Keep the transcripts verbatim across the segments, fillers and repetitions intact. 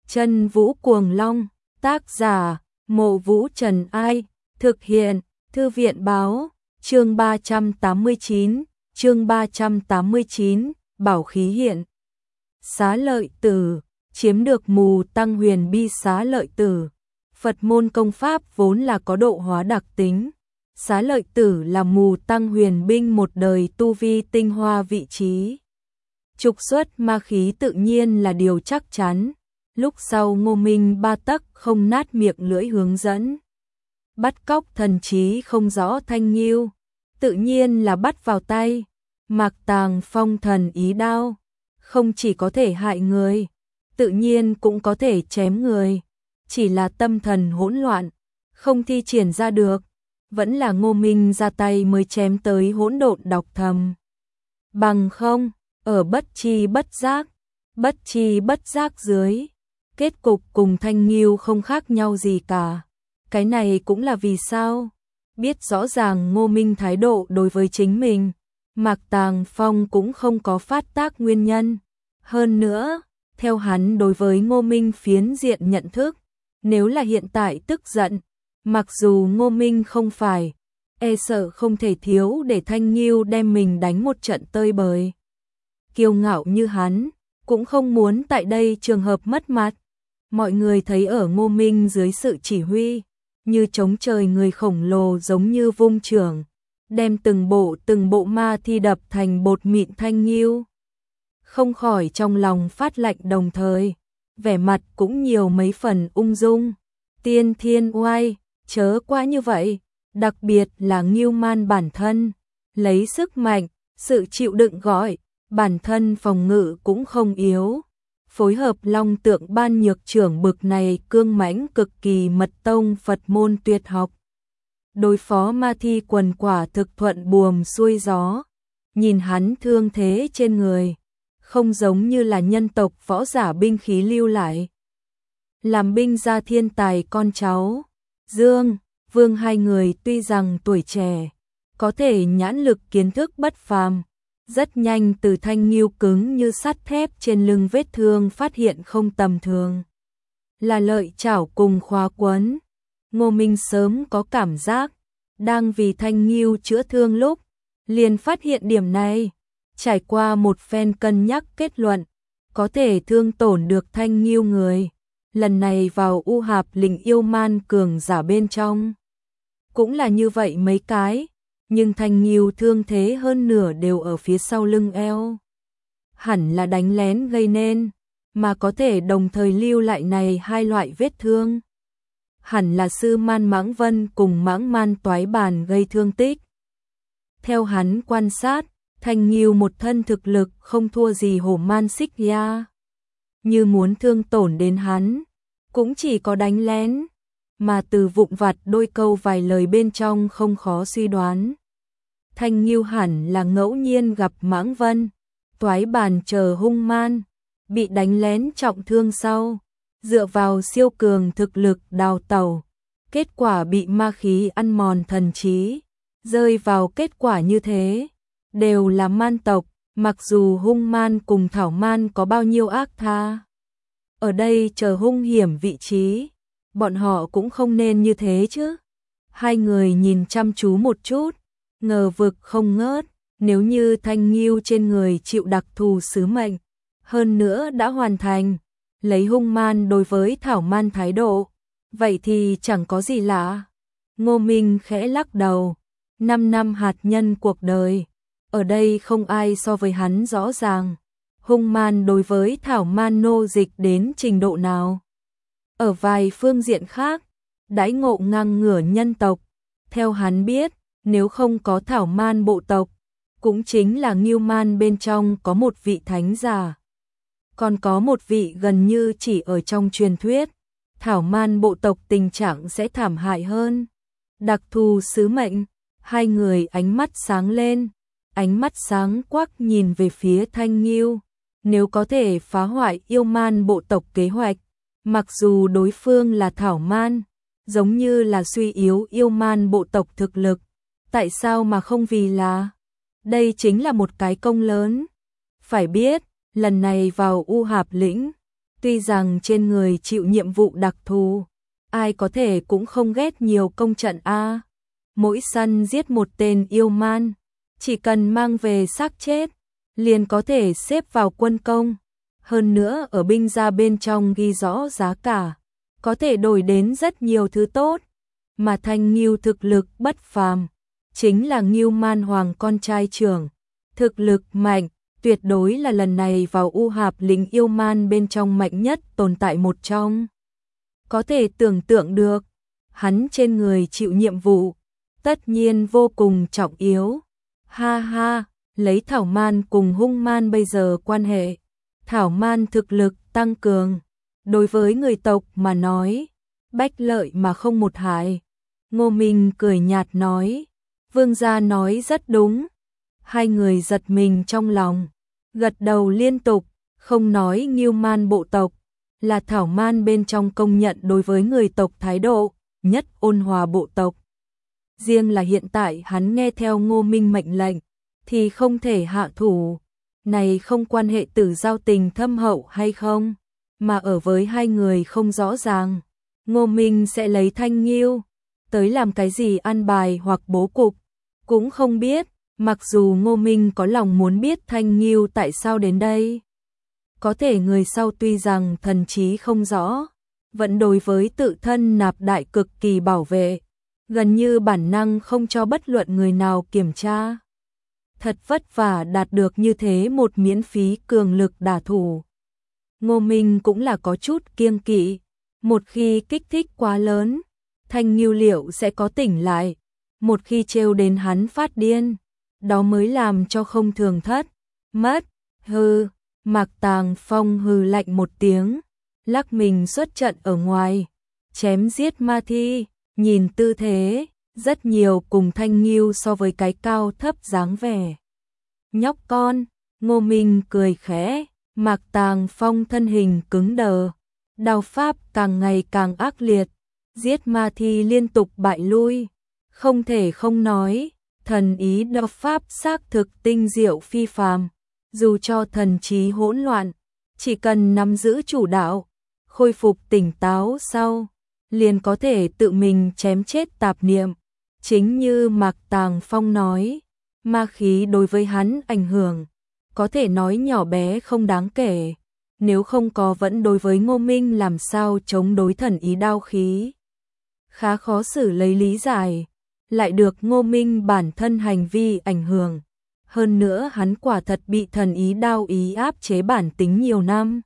Chân Vũ Cuồng Long, tác giả, Mộ Vũ Trần Ai, thực hiện, Thư viện Báo, chương ba trăm tám mươi chín, chương ba trăm tám mươi chín, Bảo Khí Hiện. Xá Lợi Tử, chiếm được Mù Tăng Huyền Bi Xá Lợi Tử. Phật môn công pháp vốn là có độ hóa đặc tính. Xá Lợi Tử là Mù Tăng Huyền Binh một đời tu vi tinh hoa vị trí. Trục xuất ma khí tự nhiên là điều chắc chắn. Lúc sau Ngô Minh ba tấc không nát miệng lưỡi hướng dẫn. Bắt cóc thần trí không rõ Thanh Nghiêu, tự nhiên là bắt vào tay. Mạc Tàng Phong thần ý đao, không chỉ có thể hại người, tự nhiên cũng có thể chém người. Chỉ là tâm thần hỗn loạn, không thi triển ra được, vẫn là Ngô Minh ra tay mới chém tới hỗn độn đọc thầm. Bằng không, ở bất chi bất giác, bất chi bất giác dưới, kết cục cùng Thanh Nghiêu không khác nhau gì cả. Cái này cũng là vì sao? Biết rõ ràng Ngô Minh thái độ đối với chính mình, Mạc Tàng Phong cũng không có phát tác nguyên nhân. Hơn nữa, theo hắn đối với Ngô Minh phiến diện nhận thức, nếu là hiện tại tức giận, mặc dù Ngô Minh không phải, e sợ không thể thiếu để Thanh Nghiêu đem mình đánh một trận tơi bời. Kiêu ngạo như hắn, cũng không muốn tại đây trường hợp mất mặt. Mọi người thấy ở Ngô Minh dưới sự chỉ huy, như chống trời người khổng lồ giống như vung chưởng, đem từng bộ từng bộ ma thi đập thành bột mịn Thanh Nghiêu. Không khỏi trong lòng phát lạnh, đồng thời, vẻ mặt cũng nhiều mấy phần ung dung. Tiên thiên oai, chớ quá như vậy, đặc biệt là Nghiêu Man bản thân, lấy sức mạnh, sự chịu đựng gọi, bản thân phòng ngự cũng không yếu. Phối hợp Long Tượng Ban Nhược trưởng bực này cương mãnh cực kỳ mật tông Phật môn tuyệt học. Đối phó ma thi quần quả thực thuận buồm xuôi gió. Nhìn hắn thương thế trên người, không giống như là nhân tộc võ giả binh khí lưu lại. Làm binh gia thiên tài con cháu, Dương, Vương hai người tuy rằng tuổi trẻ, có thể nhãn lực kiến thức bất phàm. Rất nhanh từ Thanh Nghiêu cứng như sắt thép trên lưng vết thương phát hiện không tầm thường. Là lợi chảo cùng khóa quấn. Ngô Minh sớm có cảm giác, đang vì Thanh Nghiêu chữa thương lúc, liền phát hiện điểm này. Trải qua một phen cân nhắc kết luận, có thể thương tổn được Thanh Nghiêu người. Lần này vào U Hạp Lĩnh yêu man cường giả bên trong. Cũng là như vậy mấy cái. Nhưng Thanh Nghiêu thương thế hơn nửa đều ở phía sau lưng eo. Hẳn là đánh lén gây nên, mà có thể đồng thời lưu lại này hai loại vết thương. Hẳn là Sư Man Mãng Vân cùng Mãng Man Toái Bàn gây thương tích. Theo hắn quan sát, Thanh Nghiêu một thân thực lực không thua gì Hổ Man Xích Ya. Như muốn thương tổn đến hắn, cũng chỉ có đánh lén. Mà từ vụn vặt đôi câu vài lời bên trong không khó suy đoán. Thanh Nghiêu hẳn là ngẫu nhiên gặp Mãng Vân, Toái Bàn chờ hung man, bị đánh lén trọng thương sau, dựa vào siêu cường thực lực đào tẩu, kết quả bị ma khí ăn mòn thần trí, rơi vào kết quả như thế, đều là man tộc, mặc dù hung man cùng thảo man có bao nhiêu ác tha. Ở đây chờ hung hiểm vị trí, bọn họ cũng không nên như thế chứ. Hai người nhìn chăm chú một chút, ngờ vực không ngớt, nếu như Thanh Nghiêu trên người chịu đặc thù sứ mệnh, hơn nữa đã hoàn thành, lấy hung man đối với thảo man thái độ, vậy thì chẳng có gì lạ. Ngô Minh khẽ lắc đầu, năm năm hạt nhân cuộc đời, ở đây không ai so với hắn rõ ràng, hung man đối với thảo man nô dịch đến trình độ nào. Ở vài phương diện khác, đãi ngộ ngang ngửa nhân tộc, theo hắn biết, nếu không có thảo man bộ tộc, cũng chính là Nghiêu Man bên trong có một vị thánh giả. Còn có một vị gần như chỉ ở trong truyền thuyết, thảo man bộ tộc tình trạng sẽ thảm hại hơn. Đặc thù sứ mệnh, hai người ánh mắt sáng lên, ánh mắt sáng quắc nhìn về phía Thanh Nghiêu. Nếu có thể phá hoại yêu man bộ tộc kế hoạch, mặc dù đối phương là thảo man, giống như là suy yếu yêu man bộ tộc thực lực, tại sao mà không vì là? Đây chính là một cái công lớn. Phải biết, lần này vào U Hạp Lĩnh, Tuy rằng trên người chịu nhiệm vụ đặc thù, ai có thể cũng không ghét nhiều công trận a. Mỗi săn giết một tên yêu man, chỉ cần mang về xác chết, liền có thể xếp vào quân công. Hơn nữa ở binh gia bên trong ghi rõ giá cả, có thể đổi đến rất nhiều thứ tốt. Mà Thanh Nghiêu thực lực bất phàm, chính là Nghiêu Man Hoàng con trai trưởng. Thực lực mạnh, tuyệt đối là lần này vào U Hạp lính yêu man bên trong mạnh nhất tồn tại một trong. Có thể tưởng tượng được, hắn trên người chịu nhiệm vụ, tất nhiên vô cùng trọng yếu. Ha ha, lấy Thảo Man cùng Hung Man bây giờ quan hệ, Thảo Man thực lực tăng cường, đối với người tộc mà nói, bách lợi mà không một hại. Ngô Minh cười nhạt nói, vương gia nói rất đúng. Hai người giật mình trong lòng, gật đầu liên tục, không nói Nghiêu Man bộ tộc, là Thảo Man bên trong công nhận đối với người tộc thái độ nhất ôn hòa bộ tộc. Riêng là hiện tại hắn nghe theo Ngô Minh mệnh lệnh, thì không thể hạ thủ. Này không quan hệ tử giao tình thâm hậu hay không, mà ở với hai người không rõ ràng, Ngô Minh sẽ lấy Thanh Nghiêu tới làm cái gì an bài hoặc bố cục, cũng không biết. Mặc dù Ngô Minh có lòng muốn biết Thanh Nghiêu tại sao đến đây, có thể người sau tuy rằng thần trí không rõ, vẫn đối với tự thân nạp đại cực kỳ bảo vệ, gần như bản năng không cho bất luận người nào kiểm tra. Thật vất vả đạt được như thế một miễn phí cường lực đả thủ. Ngô Minh cũng là có chút kiêng kỵ, một khi kích thích quá lớn, Thanh Nghiêu liệu sẽ có tỉnh lại, một khi trêu đến hắn phát điên, đó mới làm cho không thường thất, mất, hư. Mạc Tàng Phong hừ lạnh một tiếng, lắc mình xuất trận ở ngoài, chém giết ma thi, nhìn tư thế, rất nhiều cùng Thanh Nghiêu so với cái cao thấp dáng vẻ. Nhóc con, Ngô Minh cười khẽ, Mạc Tàng Phong thân hình cứng đờ, đao pháp càng ngày càng ác liệt, giết ma thi liên tục bại lui, không thể không nói, thần ý đao pháp xác thực tinh diệu phi phàm. Dù cho thần trí hỗn loạn, chỉ cần nắm giữ chủ đạo, khôi phục tỉnh táo sau, liền có thể tự mình chém chết tạp niệm. Chính như Mạc Tàng Phong nói, ma khí đối với hắn ảnh hưởng, có thể nói nhỏ bé không đáng kể, nếu không có vẫn đối với Ngô Minh làm sao chống đối thần ý đao khí. Khá khó xử lấy lý giải, lại được Ngô Minh bản thân hành vi ảnh hưởng. Hơn nữa hắn quả thật bị thần ý đao ý áp chế bản tính nhiều năm.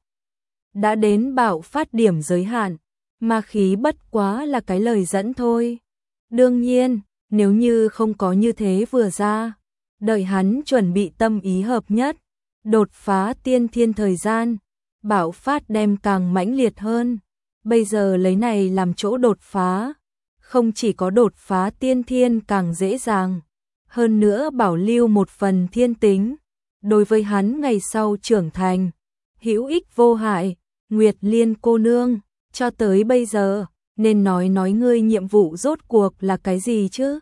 Đã đến bạo phát điểm giới hạn, ma khí bất quá là cái lời dẫn thôi. Đương nhiên, nếu như không có như thế vừa ra, đợi hắn chuẩn bị tâm ý hợp nhất, đột phá tiên thiên thời gian, bạo phát đem càng mãnh liệt hơn. Bây giờ lấy này làm chỗ đột phá, không chỉ có đột phá tiên thiên càng dễ dàng, hơn nữa bảo lưu một phần thiên tính, đối với hắn ngày sau trưởng thành, hữu ích vô hại. Nguyệt Liên cô nương, cho tới bây giờ, nên nói nói ngươi nhiệm vụ rốt cuộc là cái gì chứ?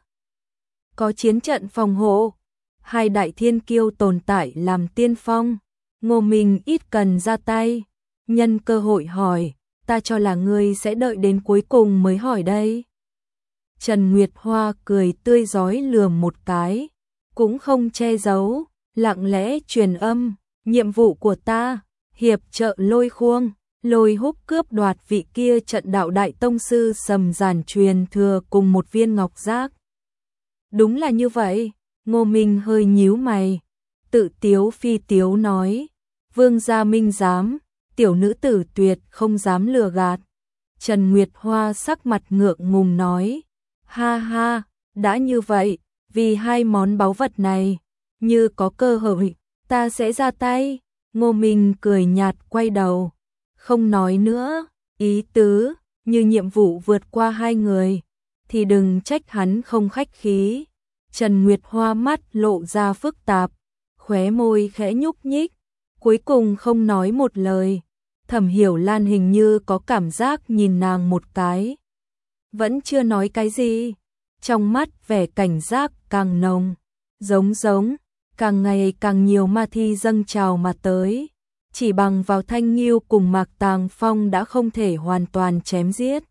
Có chiến trận phòng hộ, hai đại thiên kiêu tồn tại làm tiên phong, Ngô Minh ít cần ra tay, nhân cơ hội hỏi, ta cho là ngươi sẽ đợi đến cuối cùng mới hỏi đây. Trần Nguyệt Hoa cười tươi rói lườm một cái, cũng không che giấu, lặng lẽ truyền âm, nhiệm vụ của ta, hiệp trợ Lôi Khuông, Lôi Húc cướp đoạt vị kia trận đạo đại tông sư Sầm Giản truyền thừa cùng một viên ngọc giác. Đúng là như vậy, Ngô Minh hơi nhíu mày, tự tiếu phi tiếu nói, vương gia minh dám, tiểu nữ tử tuyệt không dám lừa gạt. Trần Nguyệt Hoa sắc mặt ngượng ngùng nói, ha ha, đã như vậy, vì hai món báu vật này, như có cơ hội, ta sẽ ra tay. Ngô Minh cười nhạt quay đầu, không nói nữa, ý tứ, như nhiệm vụ vượt qua hai người, thì đừng trách hắn không khách khí. Trần Nguyệt Hoa mắt lộ ra phức tạp, khóe môi khẽ nhúc nhích, cuối cùng không nói một lời. Thẩm Hiểu Lan hình như có cảm giác nhìn nàng một cái, vẫn chưa nói cái gì, trong mắt vẻ cảnh giác càng nồng, giống giống, càng ngày càng nhiều ma thi dâng trào mà tới. chỉ bằng vào Thanh Nghiêu cùng Mạc Tàng Phong đã không thể hoàn toàn chém giết.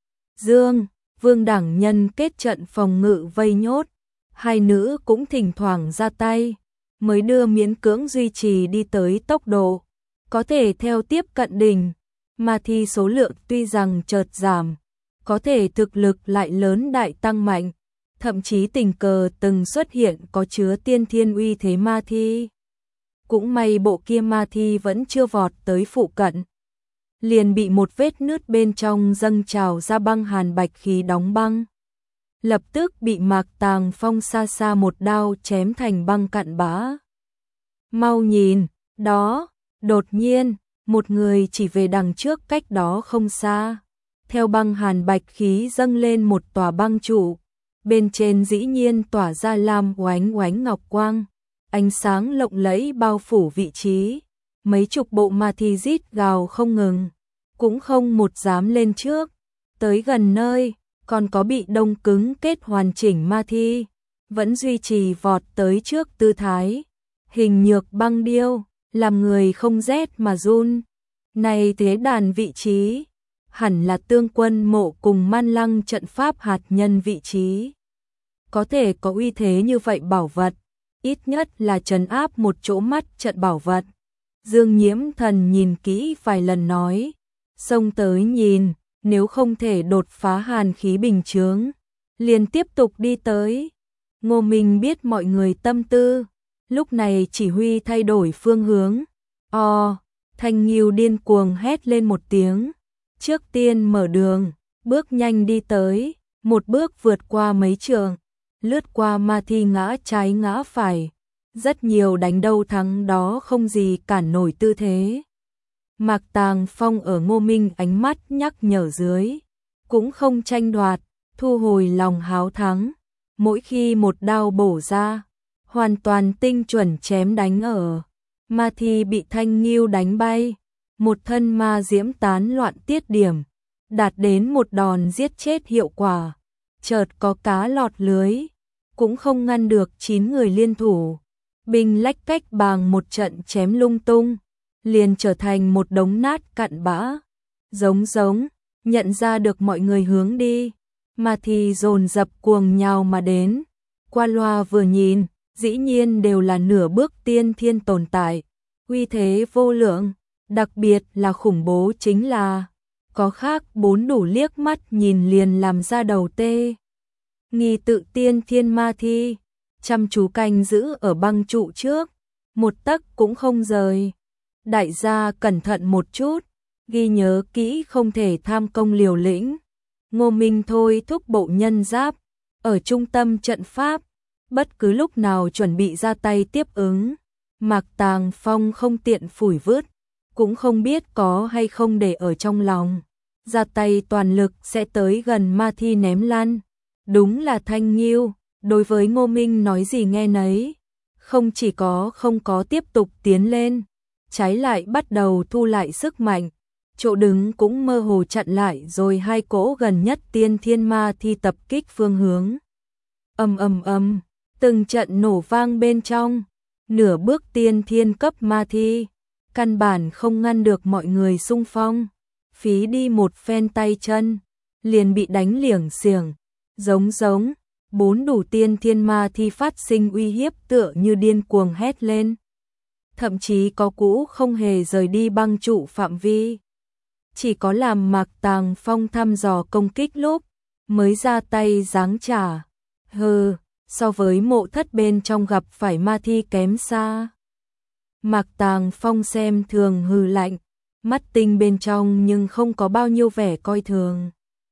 Dương, Vương đẳng nhân kết trận phòng ngự vây nhốt, hai nữ cũng thỉnh thoảng ra tay, mới đưa miễn cưỡng duy trì đi tới tốc độ, có thể theo tiếp cận đỉnh, mà thi số lượng tuy rằng chợt giảm, có thể thực lực lại lớn đại tăng mạnh, thậm chí tình cờ từng xuất hiện có chứa tiên thiên uy thế ma thi. Cũng may bộ kia ma thi vẫn chưa vọt tới phụ cận, liền bị một vết nứt bên trong dâng trào ra băng hàn bạch khí đóng băng. Lập tức bị Mạc Tàng Phong xa xa một đao chém thành băng cặn bã. Mau nhìn, đó, đột nhiên, một người chỉ về đằng trước cách đó không xa. Theo băng hàn bạch khí dâng lên một tòa băng trụ, bên trên dĩ nhiên tỏa ra lam oánh oánh ngọc quang, ánh sáng lộng lẫy bao phủ vị trí. Mấy chục bộ ma thi rít gào không ngừng, cũng không một dám lên trước. Tới gần nơi, còn có bị đông cứng kết hoàn chỉnh ma thi, vẫn duy trì vọt tới trước tư thái. Hình nhược băng điêu, làm người không rét mà run. Này thế đàn vị trí, hẳn là tương quân mộ cùng man lăng trận pháp hạt nhân vị trí. Có thể có uy thế như vậy bảo vật, ít nhất là trấn áp một chỗ mắt trận bảo vật. Dương Nhiễm Thần nhìn kỹ vài lần nói, xông tới nhìn, nếu không thể đột phá hàn khí bình chướng, liền tiếp tục đi tới. Ngô Minh biết mọi người tâm tư, lúc này chỉ huy thay đổi phương hướng. O, Thanh Nghiêu điên cuồng hét lên một tiếng, trước tiên mở đường, bước nhanh đi tới, một bước vượt qua mấy trường, lướt qua ma thi ngã trái ngã phải, rất nhiều đánh đâu thắng đó không gì cản nổi tư thế. Mạc Tàng Phong ở Ngô Minh ánh mắt nhắc nhở dưới, cũng không tranh đoạt, thu hồi lòng háo thắng, mỗi khi một đao bổ ra, hoàn toàn tinh chuẩn chém đánh ở. Ma thi bị Thanh Nghiêu đánh bay, một thân ma diễm tán loạn tiết điểm, đạt đến một đòn giết chết hiệu quả. Chợt có cá lọt lưới, cũng không ngăn được chín người liên thủ, binh lách cách bàng một trận chém lung tung, liền trở thành một đống nát cặn bã. Giống giống, nhận ra được mọi người hướng đi, mà thì dồn dập cuồng nhào mà đến. Qua loa vừa nhìn, dĩ nhiên đều là nửa bước tiên thiên tồn tại, uy thế vô lượng, đặc biệt là khủng bố chính là có khác bốn đủ liếc mắt nhìn liền làm ra đầu tê. Nghi tự tiên thiên ma thi, chăm chú canh giữ ở băng trụ trước, một tấc cũng không rời. Đại gia cẩn thận một chút, ghi nhớ kỹ không thể tham công liều lĩnh. Ngô Minh thôi thúc bộ nhân giáp, ở trung tâm trận pháp, bất cứ lúc nào chuẩn bị ra tay tiếp ứng. Mạc Tàng Phong không tiện phủi vứt, cũng không biết có hay không để ở trong lòng. Ra tay toàn lực sẽ tới gần ma thi ném lăn. Đúng là Thanh Nghiêu, đối với Ngô Minh nói gì nghe nấy. Không chỉ có không có tiếp tục tiến lên, trái lại bắt đầu thu lại sức mạnh. Chỗ đứng cũng mơ hồ chặn lại rồi hai cỗ gần nhất tiên thiên ma thi tập kích phương hướng. Ầm ầm ầm, từng trận nổ vang bên trong, nửa bước tiên thiên cấp ma thi, căn bản không ngăn được mọi người xung phong, phí đi một phen tay chân, liền bị đánh liểng xiềng. Giống giống, bốn đủ tiên thiên ma thi phát sinh uy hiếp tựa như điên cuồng hét lên. Thậm chí có cũ không hề rời đi băng trụ phạm vi. Chỉ có làm Mạc Tàng Phong thăm dò công kích lúc, mới ra tay giáng trả. Hừ, so với mộ thất bên trong gặp phải ma thi kém xa. Mạc Tàng Phong xem thường hừ lạnh, mắt tinh bên trong nhưng không có bao nhiêu vẻ coi thường.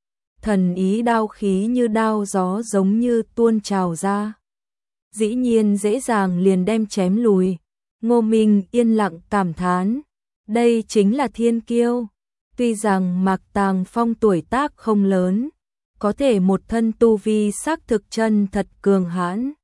Thần ý đao khí như đao gió giống như tuôn trào ra. Dĩ nhiên dễ dàng liền đem chém lùi. Ngô Minh yên lặng cảm thán, đây chính là thiên kiêu. Tuy rằng Mạc Tàng Phong tuổi tác không lớn, có thể một thân tu vi xác thực chân thật cường hãn.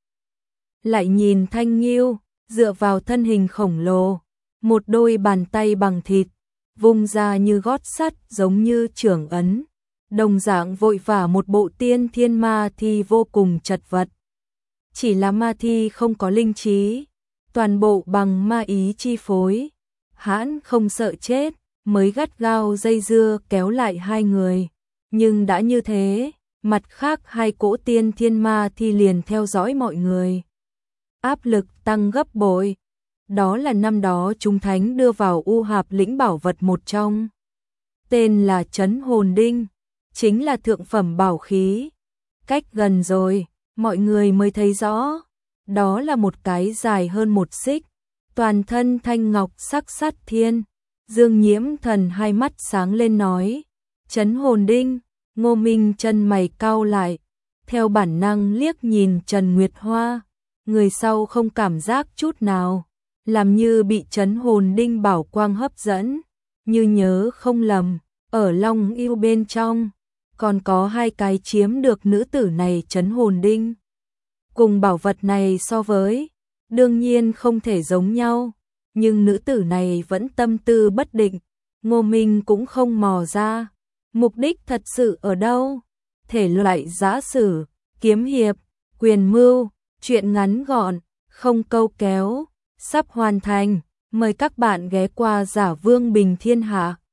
Lại nhìn Thanh Nghiêu, dựa vào thân hình khổng lồ, một đôi bàn tay bằng thịt, vung ra như gót sắt giống như chưởng ấn. Đồng dạng vội vã một bộ tiên thiên ma thi vô cùng chật vật. Chỉ là ma thi không có linh trí, toàn bộ bằng ma ý chi phối. hãn không sợ chết, mới gắt gao dây dưa kéo lại hai người. Nhưng đã như thế, mặt khác hai cỗ tiên thiên ma thi liền theo dõi mọi người. Áp lực tăng gấp bội. Đó là năm đó chúng thánh đưa vào U Hạp lĩnh bảo vật một trong. Tên là Trấn Hồn Đinh, chính là thượng phẩm bảo khí. Cách gần rồi, mọi người mới thấy rõ. Đó là một cái dài hơn một xích, toàn thân thanh ngọc sắc sắt thiên. Dương Nhiễm Thần hai mắt sáng lên nói, Trấn Hồn Đinh. Ngô Minh chân mày cau lại, theo bản năng liếc nhìn Trần Nguyệt Hoa, người sau không cảm giác chút nào, làm như bị Trấn Hồn Đinh bảo quang hấp dẫn, như nhớ không lầm, ở Long Yêu bên trong, còn có hai cái chiếm được nữ tử này Trấn Hồn Đinh. Cùng bảo vật này so với, đương nhiên không thể giống nhau, nhưng nữ tử này vẫn tâm tư bất định, Ngô Minh cũng không mò ra. Mục đích thật sự ở đâu? Thể loại giã sử, kiếm hiệp, quyền mưu, truyện ngắn gọn, không câu kéo, sắp hoàn thành. Mời các bạn ghé qua Giả Vương Bình Thiên Hạ.